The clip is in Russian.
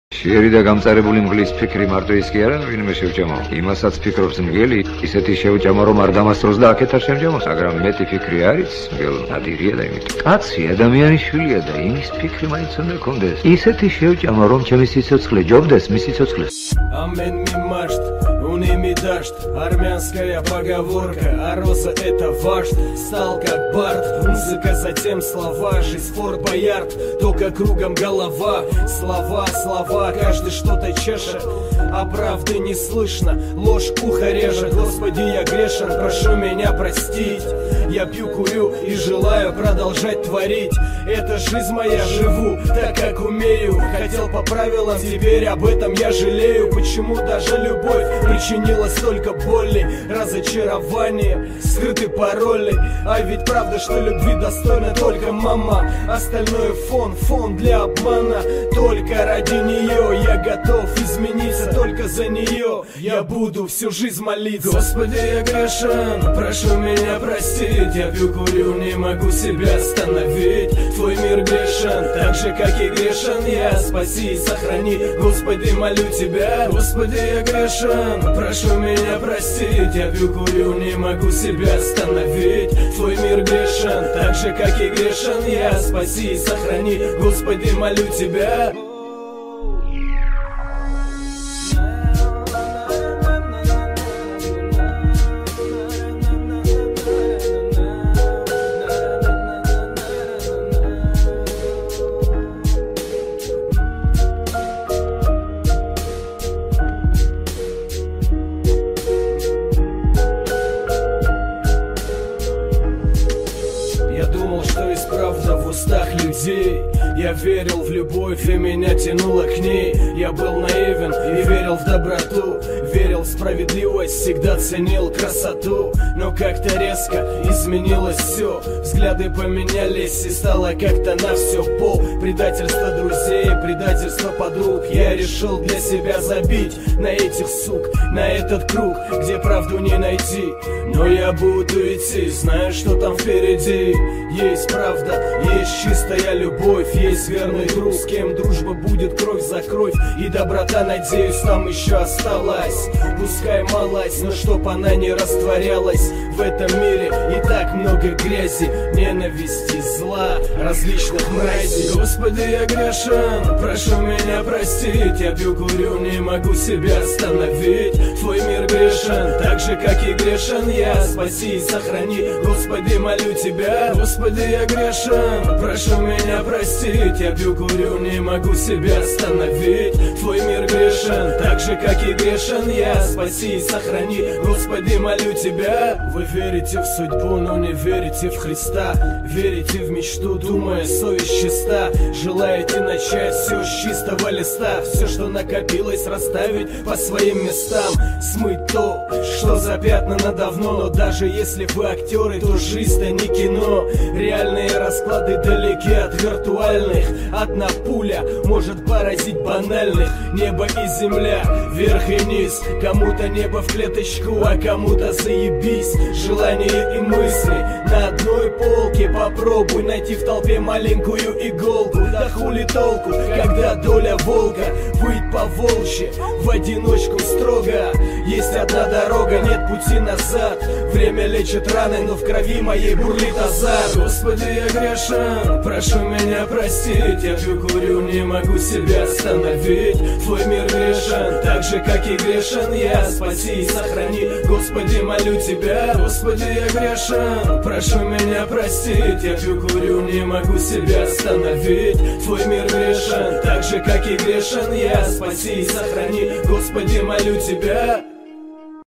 Შერიდა გამწარებული მგლის ფიქრი მარტო ის კი არა, ვინმე შევჭამო. იმასაც ფიქრობს მგელი, ისეთი შევჭამო, რომ არ დამასწროს და აქეთ არ შემჯამო. მაგრამ მეტი ფიქრი არის, მგელ ნადირია და იმით. კაცი ადამიანის შვილია და იმის ფიქრი მაინც უნდა გქონდეს. ისეთი შევჭამო, რომ ჩემი სიცოცხლე ჯობდეს მის სიცოცხლეს. Амен мимашт, уними дашт. Армянская поговорка, а роза это вождь. Стал как бард, музыка, затем слова. Жизнь Форт Боярд, только кругом голова. Слова, слова, каждый что-то чешет, а правды не слышно, ложь ухо режет. Господи, я грешен, прошу меня простить. Я пью, курю и желаю продолжать творить. Это жизнь моя, живу так, как умею. Хотел по правилам, теперь об этом я жалею. Почему даже любовь причинила столько боли, разочарования, скрыты пароли. А ведь правда, что любви достойна только мама. Остальное фон для обмана. Только ради нее я готов измениться, только за нее я буду всю жизнь молиться. Господи, я грешен, прошу меня простить. Я пью, курю, не могу себя остановить. Твой мир грешен, так же, как и грешен я. Спаси и сохрани, Господи, молю тебя. Господи, я грешен, прошу меня простить. Я пью, курю, не могу себя остановить. Твой мир грешен, так же, как и грешен я. Спаси и сохрани, Господи, молю тебя. Я думал, что есть правда в устах людей. Я верил в любовь и меня тянуло к ней. Я был наивен и верил в доброту. Верил в справедливость, всегда ценил красоту. Но как-то резко изменилось все. Взгляды поменялись и стало как-то на все пол. Предательство друзей, предательство подруг. Я решил для себя забить на этих сук, на этот круг, где правду не найти. Но я буду идти, знаю, что там впереди. Есть правда, есть чистая любовь, есть верный друг. С кем дружба будет кровь за кровь, и доброта, надеюсь, там еще осталась. Пускай малась, но чтоб она не растворялась. В этом мире и так много грязи, ненависти, зла, различных мразей. Господи, я грешен, прошу меня простить. Я пью, курю, не могу себя остановить. Твой мир грешен, так же, как и грешен я. Спаси и сохрани, Господи, молю тебя. Господи, я грешен, прошу меня простить. Я пью, курю, не могу себя остановить. Твой мир грешен, так же, как и грешен я. Спаси и сохрани, Господи, молю тебя. Вы верите в судьбу, но не верите в Христа. Верите в мечту, думая, совесть чиста. Желаете начать все с чистого листа. Все, что накопилось, расставить по своим местам. Смыть то, что запятнано давно. Но даже если вы актеры, то жизнь-то не кино. Реальные расклады далеки от виртуальных. Одна пуля может поразить банальных. Небо и земля, вверх и низ. Кому-то небо в клеточку, а кому-то заебись. Желания и мысли на одной полке. Попробуй найти в толпе маленькую иголку. Да хули толку, когда доля волка. Быть по волчьи, в одиночку строго. Есть одна дорога, нет пути назад. Время лечит раны, но в крови моей бурлит азарт. Господи, я грешен, прошу меня простить. Я пью, курю, не могу себя остановить. Твой мир грешен, так же, как и грешен я. Спаси и сохрани, Господи, молю тебя. Господи, я грешен, прошу меня простить. Я пью, курю, не могу себя остановить. Твой мир грешен, так же, как и грешен я. Спаси и сохрани, Господи, молю тебя.